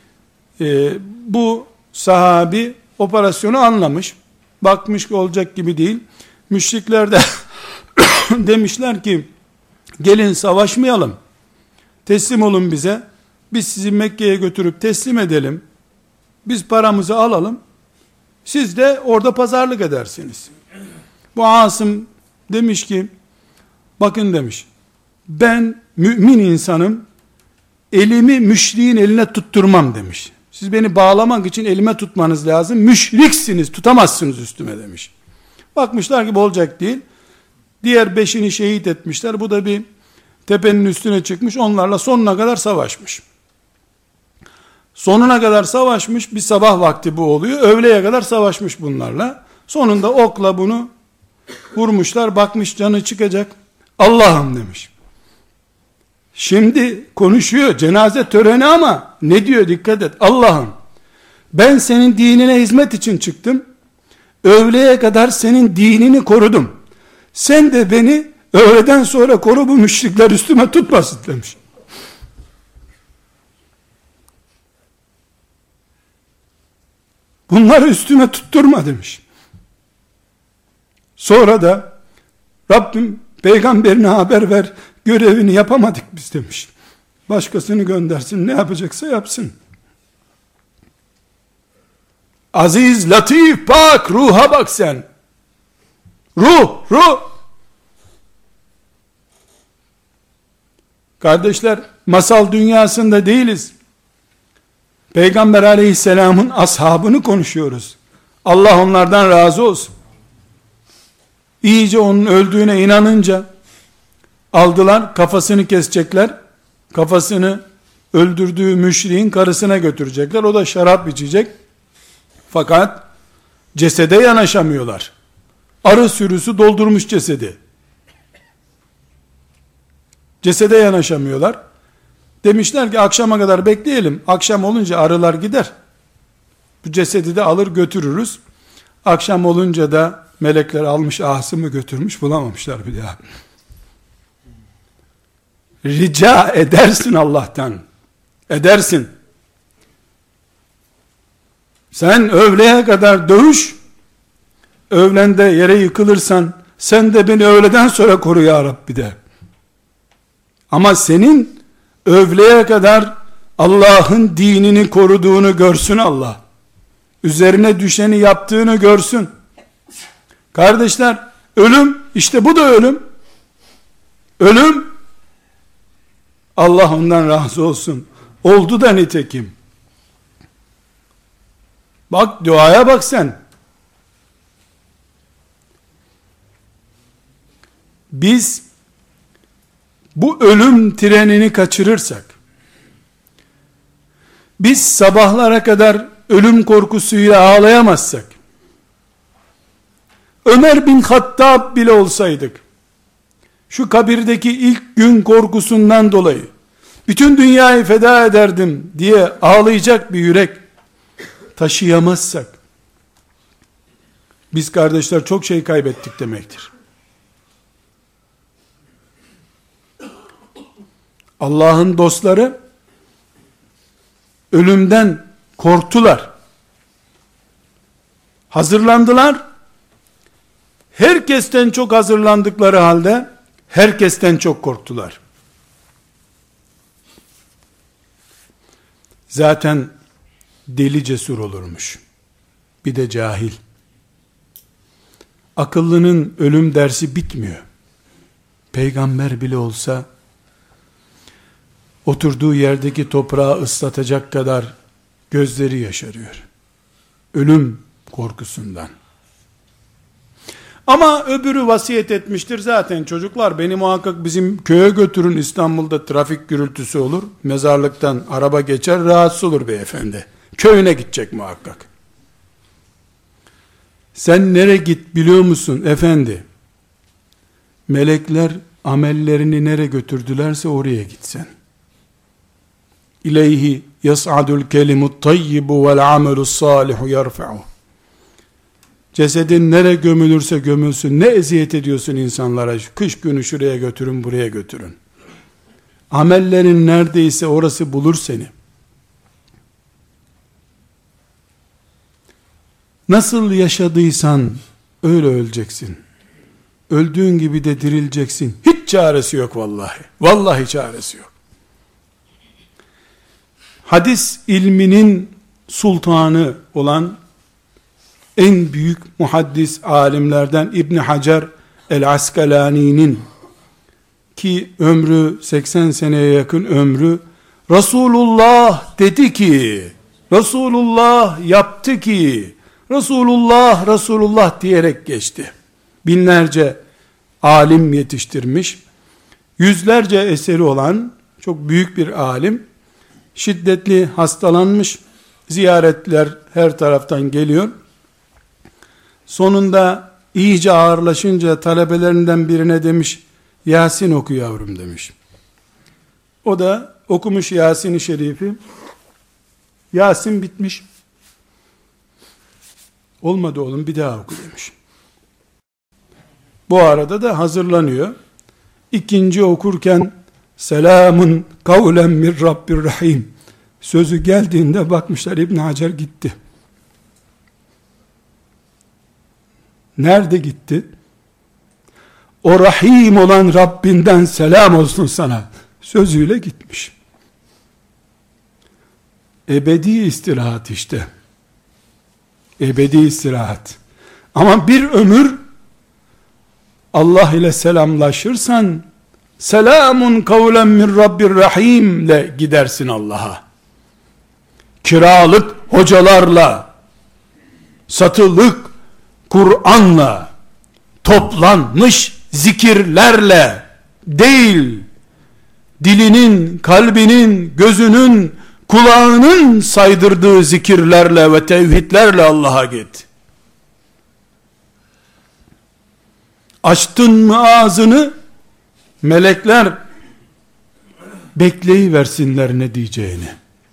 Bu sahabi operasyonu anlamış. Bakmış ki olacak gibi değil. Müşrikler de demişler ki gelin savaşmayalım. Teslim olun bize. Biz sizi Mekke'ye götürüp teslim edelim. Biz paramızı alalım. Siz de orada pazarlık edersiniz. Bu Asım demiş ki bakın demiş. Ben mümin insanım. Elimi müşriğin eline tutturmam demiş. Siz beni bağlamak için elime tutmanız lazım. Müşriksiniz, tutamazsınız üstüme demiş. Bakmışlar ki bu olacak değil. Diğer 5'ini şehit etmişler. Bu da bir tepenin üstüne çıkmış. Onlarla sonuna kadar savaşmış. Sonuna kadar savaşmış. Bir sabah vakti bu oluyor. Öğleye kadar savaşmış bunlarla. Sonunda okla bunu vurmuşlar. Bakmış canı çıkacak. Allah'ım demiş. Şimdi konuşuyor cenaze töreni ama ne diyor dikkat et. Allah'ım ben senin dinine hizmet için çıktım. Öğleye kadar senin dinini korudum. Sen de beni öğleden sonra koru, bu müşrikler üstüme tutmasın demiş. Bunları üstüme tutturma demiş. Sonra da Rabbim peygamberine haber ver, görevini yapamadık biz demiş. Başkasını göndersin, ne yapacaksa yapsın. Aziz, latif, pak, ruha bak sen. Ruh. Kardeşler, masal dünyasında değiliz. Peygamber aleyhisselamın ashabını konuşuyoruz. Allah onlardan razı olsun. İyice onun öldüğüne inanınca aldılar, kafasını kesecekler. Kafasını öldürdüğü müşriğin karısına götürecekler. O da şarap içecek. Fakat cesede yanaşamıyorlar. Arı sürüsü doldurmuş cesedi. Cesede yanaşamıyorlar. Demişler ki akşama kadar bekleyelim. Akşam olunca arılar gider. Bu cesedi de alır götürürüz. Akşam olunca da melekler almış Asım'ı götürmüş, bulamamışlar bir daha. Rica edersin Allah'tan. Edersin. Sen öğleye kadar dövüş, öğlende yere yıkılırsan, sen de beni öğleden sonra koru ya Rabbi de. Ama senin öğleye kadar Allah'ın dinini koruduğunu görsün Allah. Üzerine düşeni yaptığını görsün. Kardeşler, ölüm, işte bu da ölüm. Ölüm, Allah ondan razı olsun. Oldu da nitekim. Bak duaya bak sen. Biz bu ölüm trenini kaçırırsak, biz sabahlara kadar ölüm korkusuyla ağlayamazsak, Ömer bin Hattab bile olsaydık, şu kabirdeki ilk gün korkusundan dolayı bütün dünyayı feda ederdim diye ağlayacak bir yürek, taşıyamazsak, biz kardeşler çok şey kaybettik demektir. Allah'ın dostları ölümden korktular. Hazırlandılar. Herkesten çok hazırlandıkları halde herkesten çok korktular. Zaten deli cesur olurmuş. Bir de cahil. Akıllının ölüm dersi bitmiyor. Peygamber bile olsa oturduğu yerdeki toprağı ıslatacak kadar gözleri yaşarıyor. Ölüm korkusundan. Ama öbürü vasiyet etmiştir. Zaten çocuklar beni muhakkak bizim köye götürün, İstanbul'da trafik gürültüsü olur. Mezarlıktan araba geçer, rahatsız olur beyefendi. Köyüne gidecek muhakkak. Sen nereye git biliyor musun efendi? Melekler amellerini nereye götürdülerse oraya gitsen. İleyhi yas'adul kelimut tayyibu vel amelus salihu yarfa'u. Cesedin nereye gömülürse gömülsün, ne eziyet ediyorsun insanlara, kış günü şuraya götürün, buraya götürün. Amellerin neredeyse orası bulur seni. Nasıl yaşadıysan öyle öleceksin. Öldüğün gibi de dirileceksin. Hiç çaresi yok vallahi. Vallahi çaresi yok. Hadis ilminin sultanı olan en büyük muhaddis alimlerden İbn Hacer el-Askalani'nin, ki ömrü 80 seneye yakın ömrü, Resulullah dedi ki, Resulullah yaptı ki, Resulullah diyerek geçti. Binlerce alim yetiştirmiş, yüzlerce eseri olan çok büyük bir alim, şiddetli hastalanmış, ziyaretler her taraftan geliyor. Sonunda iyice ağırlaşınca talebelerinden birine demiş, Yasin oku yavrum demiş. O da okumuş Yasin-i Şerif'i. Yasin bitmiş. Olmadı oğlum, bir daha oku demiş. Bu arada da hazırlanıyor. İkinci okurken selamun kavlen min Rabbir Rahim sözü geldiğinde bakmışlar İbn Hacer gitti. Nerede gitti? O Rahim olan Rabbinden selam olsun sana sözüyle gitmiş. Ebedi istirahat işte. Ebedi istirahat. Ama bir ömür Allah ile selamlaşırsan selamun kavlen min Rabbir Rahim ile gidersin Allah'a. Kiralık hocalarla, satılık Kur'an'la, toplanmış zikirlerle değil, dilinin, kalbinin, gözünün, kulağının saydırdığı zikirlerle ve tevhidlerle Allah'a git. Açtın mı ağzını, melekler bekleyiversinler ne diyeceğini.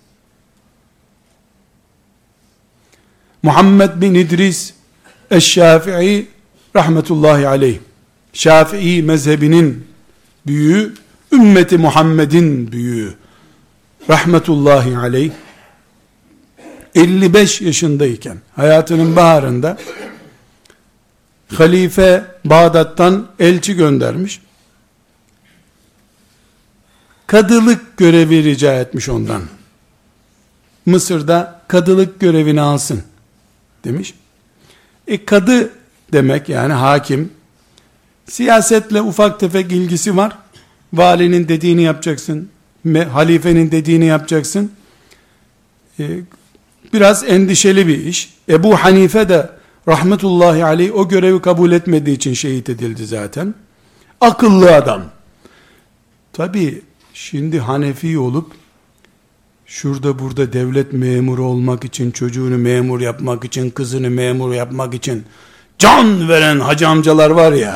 Muhammed bin İdris Eş-Şafii rahmetullahi aleyh, Şafii mezhebinin büyüğü, ümmeti Muhammed'in büyüğü rahmetullahi aleyh, 55 yaşındayken hayatının baharında halife Bağdat'tan elçi göndermiş. Kadılık görevi rica etmiş ondan. Mısır'da kadılık görevini alsın demiş. Kadı demek yani hakim. Siyasetle ufak tefek ilgisi var. Valinin dediğini yapacaksın. Halifenin dediğini yapacaksın. Biraz endişeli bir iş. Ebu Hanife de rahmetullahi aleyh o görevi kabul etmediği için şehit edildi zaten. Akıllı adam. Tabi şimdi Hanefi olup şurada burada devlet memuru olmak için, çocuğunu memur yapmak için, kızını memur yapmak için can veren hacı amcalar var ya.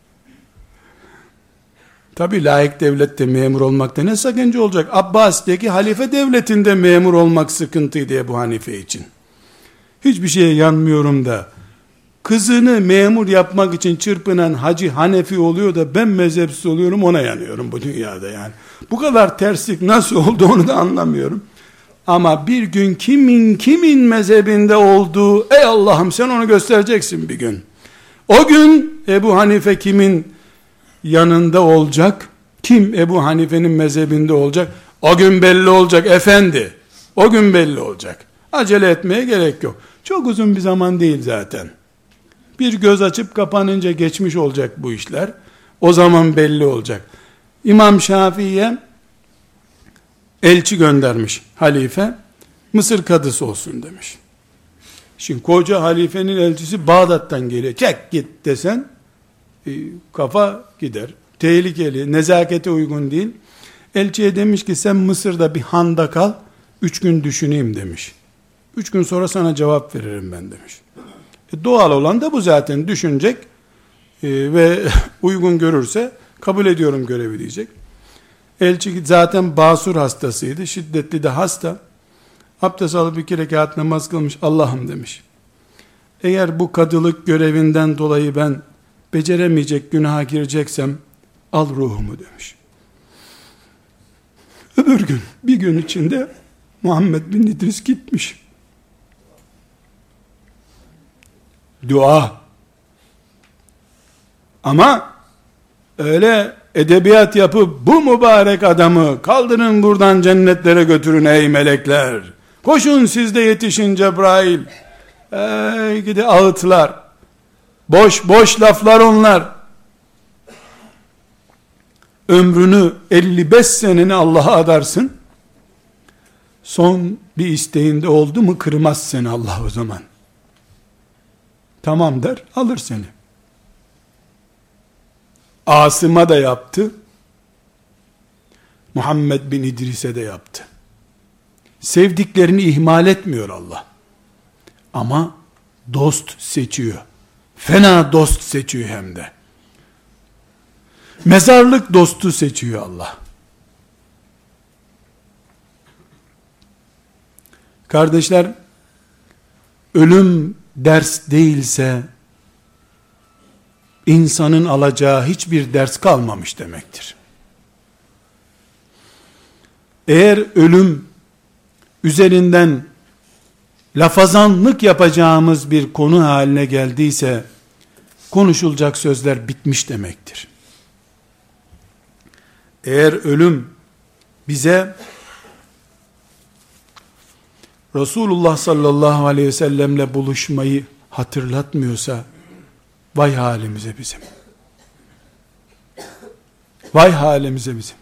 Tabi layık devlette memur olmakta ne sakınca olacak? Abbas'taki halife devletinde memur olmak sıkıntıydı Ebu Hanife için. hiçbir şeye yanmıyorum da, kızını memur yapmak için çırpınan Hacı Hanefi oluyor da ben mezhepsiz oluyorum, ona yanıyorum bu dünyada yani. Bu kadar terslik nasıl oldu onu da anlamıyorum. Ama bir gün kimin mezhebinde olduğu, ey Allah'ım sen onu göstereceksin bir gün. O gün Ebu Hanife kimin yanında olacak? Kim Ebu Hanife'nin mezhebinde olacak? O gün belli olacak efendi. O gün belli olacak. Acele etmeye gerek yok. Çok uzun bir zaman değil zaten. Bir göz açıp kapanınca geçmiş olacak bu işler. O zaman belli olacak. İmam Şafii'ye elçi göndermiş halife. Mısır kadısı olsun demiş. Şimdi koca halifenin elçisi Bağdat'tan geliyor. Çek git desen kafa gider. Tehlikeli, nezakete uygun değil. Elçiye demiş ki sen Mısır'da bir handa kal, 3 gün düşüneyim demiş. 3 gün sonra sana cevap veririm ben demiş. Doğal olan da bu zaten, düşünecek ve uygun görürse kabul ediyorum görevi diyecek. Elçi zaten basur hastasıydı, şiddetli de hasta. Abdest alıp 2 rekat namaz kılmış. Allah'ım demiş, eğer bu kadılık görevinden dolayı ben beceremeyecek, günaha gireceksem al ruhumu demiş. Öbür gün, bir gün içinde Muhammed bin İdris gitmiş. Dua. Ama öyle edebiyat yapıp bu mübarek adamı kaldırın buradan cennetlere götürün ey melekler. Koşun siz de yetişin Cebrail. Gidi ağıtlar. Boş laflar onlar. Ömrünü 55 seneni Allah'a adarsın. Son bir isteğinde oldu mu kırmaz seni Allah o zaman. Tamam der, alır seni. Asım'a da yaptı. Muhammed bin İdris'e de yaptı. Sevdiklerini ihmal etmiyor Allah. Ama dost seçiyor. Fena dost seçiyor hem de. Mezarlık dostu seçiyor Allah. Kardeşler, ölüm ders değilse insanın alacağı hiçbir ders kalmamış demektir. Eğer ölüm üzerinden lafazanlık yapacağımız bir konu haline geldiyse konuşulacak sözler bitmiş demektir. Eğer ölüm bize Resulullah sallallahu aleyhi ve sellemle buluşmayı hatırlatmıyorsa vay halimize bizim. Vay halimize bizim.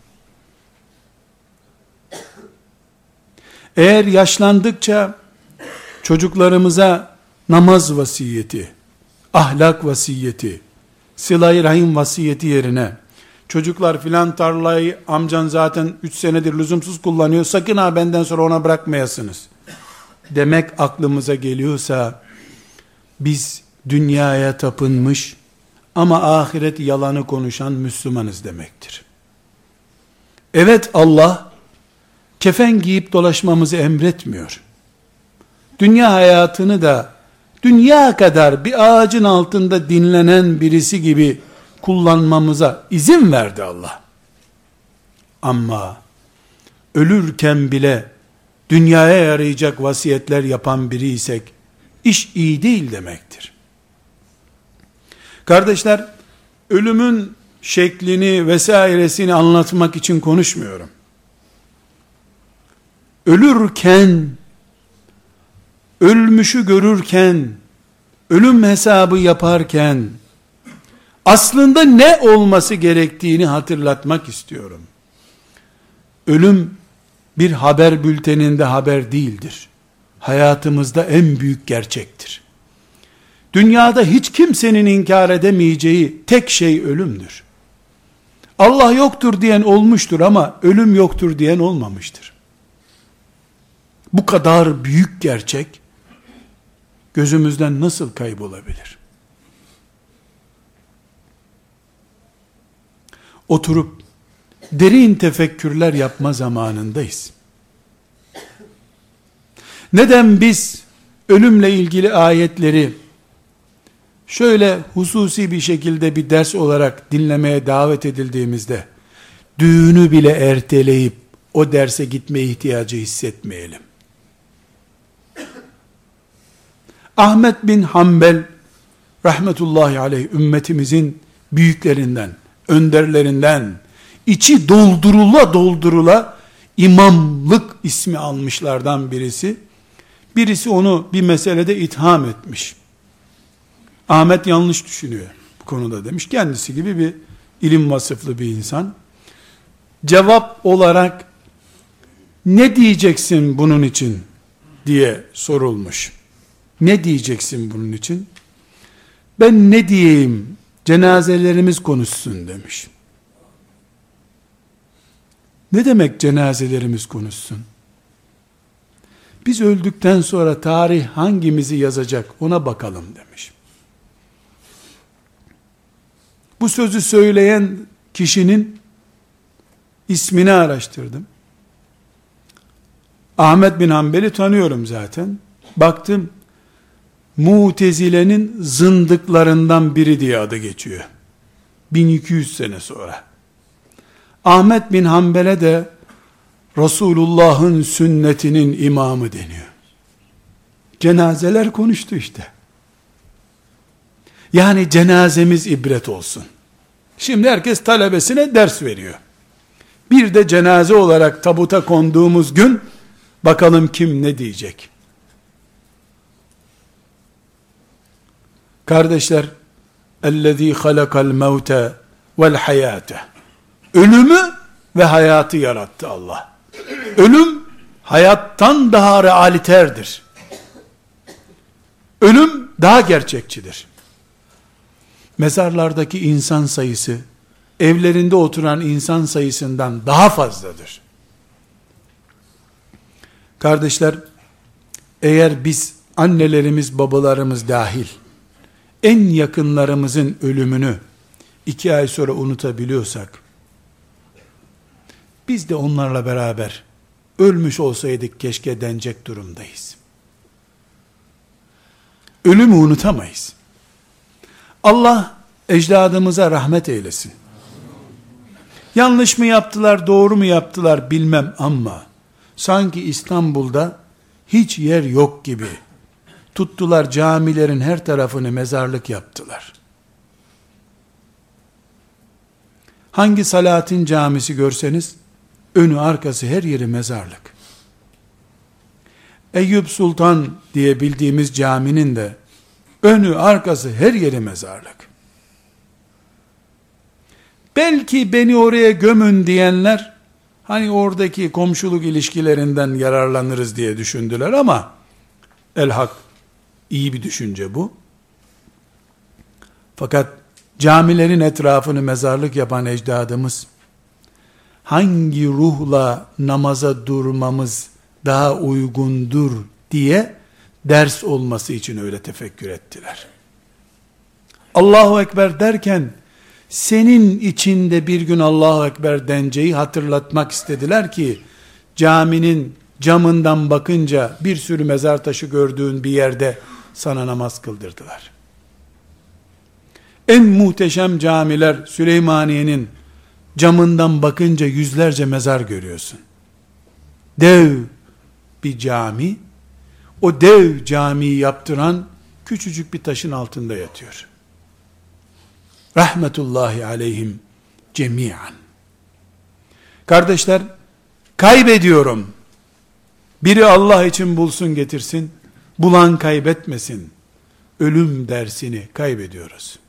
Eğer yaşlandıkça çocuklarımıza namaz vasiyeti, ahlak vasiyeti, sıla-i rahim vasiyeti yerine çocuklar filan tarlayı amcan zaten 3 senedir lüzumsuz kullanıyor, sakın ha benden sonra ona bırakmayasınız demek aklımıza geliyorsa biz dünyaya tapınmış ama ahiret yalanı konuşan Müslümanız demektir. Evet, Allah kefen giyip dolaşmamızı emretmiyor. Dünya hayatını da dünya kadar bir ağacın altında dinlenen birisi gibi kullanmamıza izin verdi Allah. Ama ölürken bile dünyaya yarayacak vasiyetler yapan biriysek iş iyi değil demektir. Kardeşler, ölümün şeklini vesairesini anlatmak için konuşmuyorum. Ölürken, ölmüşü görürken, ölüm hesabı yaparken aslında ne olması gerektiğini hatırlatmak istiyorum. Ölüm bir haber bülteninde haber değildir. Hayatımızda en büyük gerçektir. Dünyada hiç kimsenin inkar edemeyeceği tek şey ölümdür. Allah yoktur diyen olmuştur ama ölüm yoktur diyen olmamıştır. Bu kadar büyük gerçek gözümüzden nasıl kaybolabilir? Oturup derin tefekkürler yapma zamanındayız. Neden biz ölümle ilgili ayetleri şöyle hususi bir şekilde bir ders olarak dinlemeye davet edildiğimizde, düğünü bile erteleyip o derse gitme ihtiyacı hissetmeyelim. Ahmet bin Hanbel rahmetullahi aleyh, ümmetimizin büyüklerinden, önderlerinden, içi doldurula doldurula imamlık ismi almışlardan birisi. Birisi onu bir meselede itham etmiş. Ahmet yanlış düşünüyor bu konuda demiş. Kendisi gibi bir ilim vasıflı bir insan. Cevap olarak ne diyeceksin bunun için diye sorulmuş. Ne diyeceksin bunun için? Ben ne diyeyim? Cenazelerimiz konuşsun demiş. Ne demek cenazelerimiz konuşsun? Biz öldükten sonra tarih hangimizi yazacak ona bakalım demiş. Bu sözü söyleyen kişinin ismini araştırdım. Ahmet bin Hanbel'i tanıyorum zaten. Baktım, Mutezile'nin zındıklarından biri diye adı geçiyor. 1200 sene sonra. Ahmet bin Hanbel'e de Resulullah'ın sünnetinin imamı deniyor. Cenazeler konuştu işte. Yani cenazemiz ibret olsun. Şimdi herkes talebesine ders veriyor. Bir de cenaze olarak tabuta konduğumuz gün, bakalım kim ne diyecek. Kardeşler, اَلَّذ۪ي خَلَقَ الْمَوْتَ وَالْحَيَاةَ, ölümü ve hayatı yarattı Allah. Ölüm, hayattan daha realiterdir. Ölüm daha gerçekçidir. Mezarlardaki insan sayısı, evlerinde oturan insan sayısından daha fazladır. Kardeşler, eğer biz annelerimiz, babalarımız dahil, en yakınlarımızın ölümünü 2 ay sonra unutabiliyorsak, biz de onlarla beraber ölmüş olsaydık keşke denecek durumdayız. Ölümü unutamayız. Allah ecdadımıza rahmet eylesin. Yanlış mı yaptılar, doğru mu yaptılar bilmem ama sanki İstanbul'da hiç yer yok gibi tuttular, camilerin her tarafını mezarlık yaptılar. Hangi Salatin camisi görseniz önü arkası her yeri mezarlık. Eyüp Sultan diye bildiğimiz caminin de önü arkası her yeri mezarlık. Belki beni oraya gömün diyenler, hani oradaki komşuluk ilişkilerinden yararlanırız diye düşündüler ama, elhak iyi bir düşünce bu. Fakat camilerin etrafını mezarlık yapan ecdadımız, hangi ruhla namaza durmamız daha uygundur diye ders olması için öyle tefekkür ettiler. Allahu Ekber derken, senin içinde bir gün Allahu Ekber denceyi hatırlatmak istediler ki, caminin camından bakınca bir sürü mezar taşı gördüğün bir yerde sana namaz kıldırdılar. En muhteşem camiler, Süleymaniye'nin camından bakınca yüzlerce mezar görüyorsun. Dev bir cami, o dev camiyi yaptıran küçücük bir taşın altında yatıyor. Rahmetullahi aleyhim cemiyan. Kardeşler, kaybediyorum. Biri Allah için bulsun getirsin, bulan kaybetmesin. Ölüm dersini kaybediyoruz.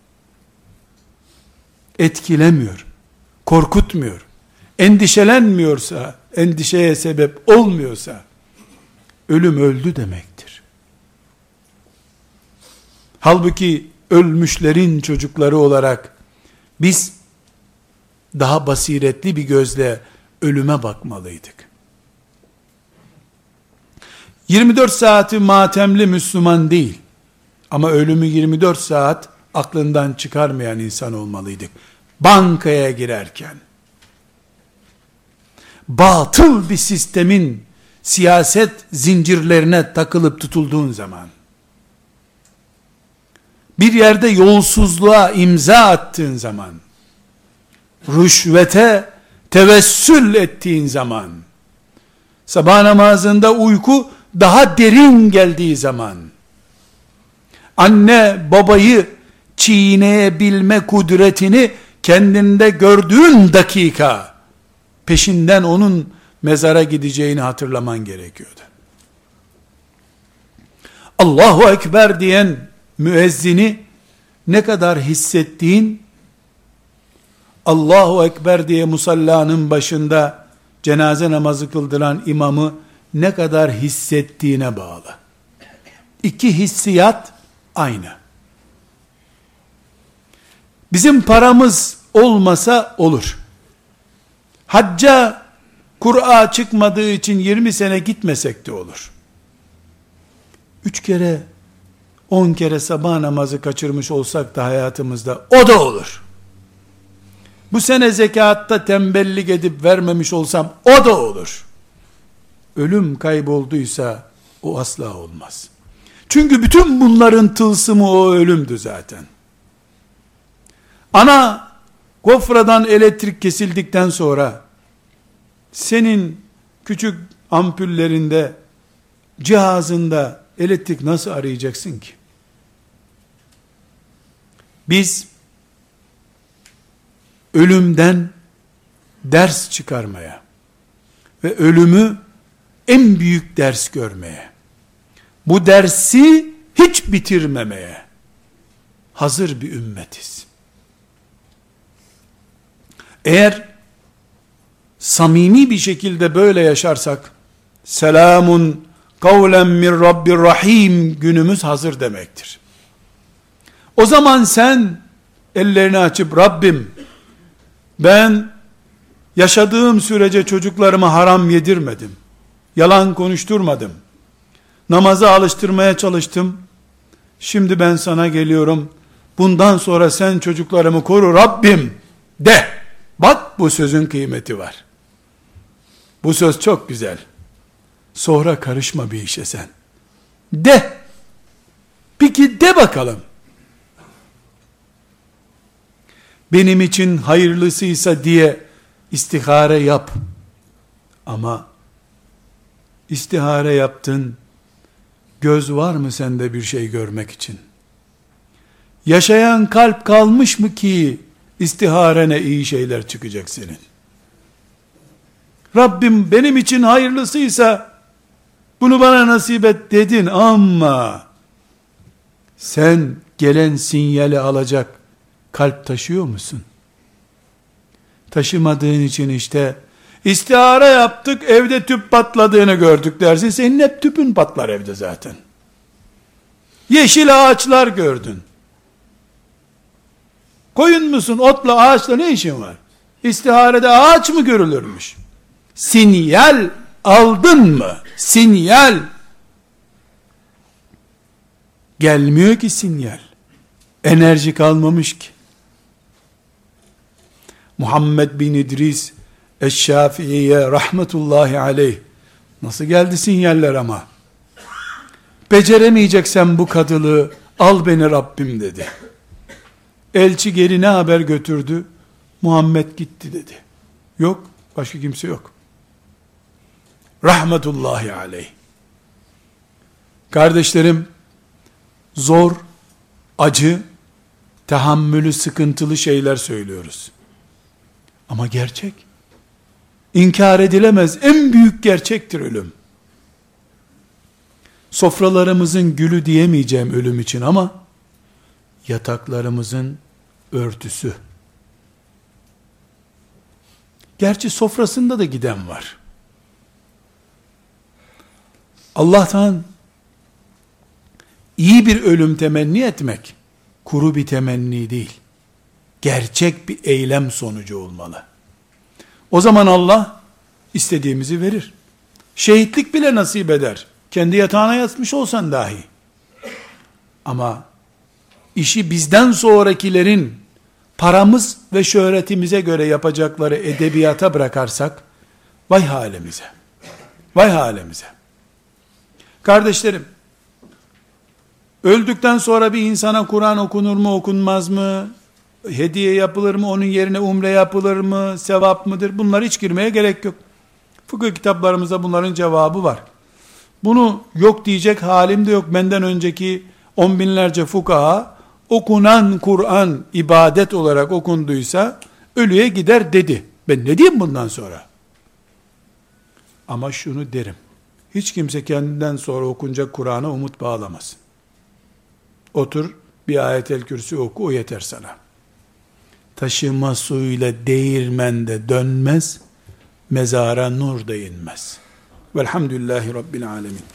Etkilemiyor, korkutmuyor, endişelenmiyorsa, endişeye sebep olmuyorsa, ölüm öldü demektir. Halbuki ölmüşlerin çocukları olarak biz daha basiretli bir gözle ölüme bakmalıydık. 24 saati matemli Müslüman değil ama ölümü 24 saat aklından çıkarmayan insan olmalıydık. Bankaya girerken, batıl bir sistemin siyaset zincirlerine takılıp tutulduğun zaman, bir yerde yolsuzluğa imza attığın zaman, rüşvete tevessül ettiğin zaman, sabah namazında uyku daha derin geldiği zaman, anne babayı çiğneyebilme kudretini kendinde gördüğün dakika, peşinden onun mezara gideceğini hatırlaman gerekiyordu. Allahu Ekber diyen müezzini ne kadar hissettiğin, Allahu Ekber diye musallanın başında cenaze namazı kıldıran imamı ne kadar hissettiğine bağlı. İki hissiyat aynı. Bizim paramız olmasa olur. Hacca Kur'a çıkmadığı için 20 sene gitmesek de olur. 3 kere 10 kere sabah namazı kaçırmış olsak da hayatımızda o da olur. Bu sene zekatta tembellik edip vermemiş olsam o da olur. Ölüm kaybolduysa o asla olmaz. Çünkü bütün bunların tılsımı o ölümdü zaten. Ana gofradan elektrik kesildikten sonra senin küçük ampullerinde, cihazında elektrik nasıl arayacaksın ki? Biz ölümden ders çıkarmaya ve ölümü en büyük ders görmeye, bu dersi hiç bitirmemeye hazır bir ümmetiz. Eğer samimi bir şekilde böyle yaşarsak, selamun kavlen min Rabbir Rahim günümüz hazır demektir. O zaman sen ellerini açıp, Rabbim ben yaşadığım sürece çocuklarıma haram yedirmedim, yalan konuşturmadım, namaza alıştırmaya çalıştım, şimdi ben sana geliyorum, bundan sonra sen çocuklarımı koru Rabbim de. Bak, bu sözün kıymeti var. Bu söz çok güzel. Sonra karışma bir işe sen. De. Peki de bakalım. Benim için hayırlısıysa diye istihare yap. Ama istihare yaptın. Göz var mı sende bir şey görmek için? Yaşayan kalp kalmış mı ki istiharene iyi şeyler çıkacak senin? Rabbim benim için hayırlısıysa bunu bana nasip et dedin ama sen gelen sinyali alacak kalp taşıyor musun? Taşımadığın için işte istihare yaptık, evde tüp patladığını gördük dersin. Senin hep tüpün patlar evde zaten. Yeşil ağaçlar gördün. Koyun musun, otla ağaçla ne işin var? İstiharede ağaç mı görülürmüş? Sinyal aldın mı? Sinyal. Gelmiyor ki sinyal. Enerji kalmamış ki. Muhammed bin İdris Eşşafii'ye rahmetullahi aleyh nasıl geldi sinyaller ama? Beceremeyeceksen bu kadılığı al beni Rabbim dedi. Elçi geri ne haber götürdü? Muhammed gitti dedi. Yok, başka kimse yok. Rahmetullahi aleyh. Kardeşlerim, zor, acı, tahammülü sıkıntılı şeyler söylüyoruz. Ama gerçek. İnkar edilemez en büyük gerçektir ölüm. Sofralarımızın gülü diyemeyeceğim ölüm için ama yataklarımızın örtüsü. Gerçi sofrasında da giden var. Allah'tan iyi bir ölüm temenni etmek, kuru bir temenni değil, gerçek bir eylem sonucu olmalı. O zaman Allah istediğimizi verir. Şehitlik bile nasip eder. Kendi yatağına yatmış olsan dahi. Ama işi bizden sonrakilerin paramız ve şöhretimize göre yapacakları edebiyata bırakarsak, vay halimize. Vay halimize. Kardeşlerim, öldükten sonra bir insana Kur'an okunur mu okunmaz mı? Hediye yapılır mı? Onun yerine umre yapılır mı? Sevap mıdır? Bunlara hiç girmeye gerek yok. Fıkıh kitaplarımızda bunların cevabı var. Bunu yok diyecek halim de yok. Benden önceki on binlerce fukaha okunan Kur'an ibadet olarak okunduysa ölüye gider dedi. Ben ne diyeyim bundan sonra? Ama şunu derim. Hiç kimse kendinden sonra okunacak Kur'an'a umut bağlamasın. Otur, bir ayetel kürsü oku, o yeter sana. Taşıma suyuyla değirmende dönmez, mezara nur da inmez. Velhamdülillahi Rabbil alemin.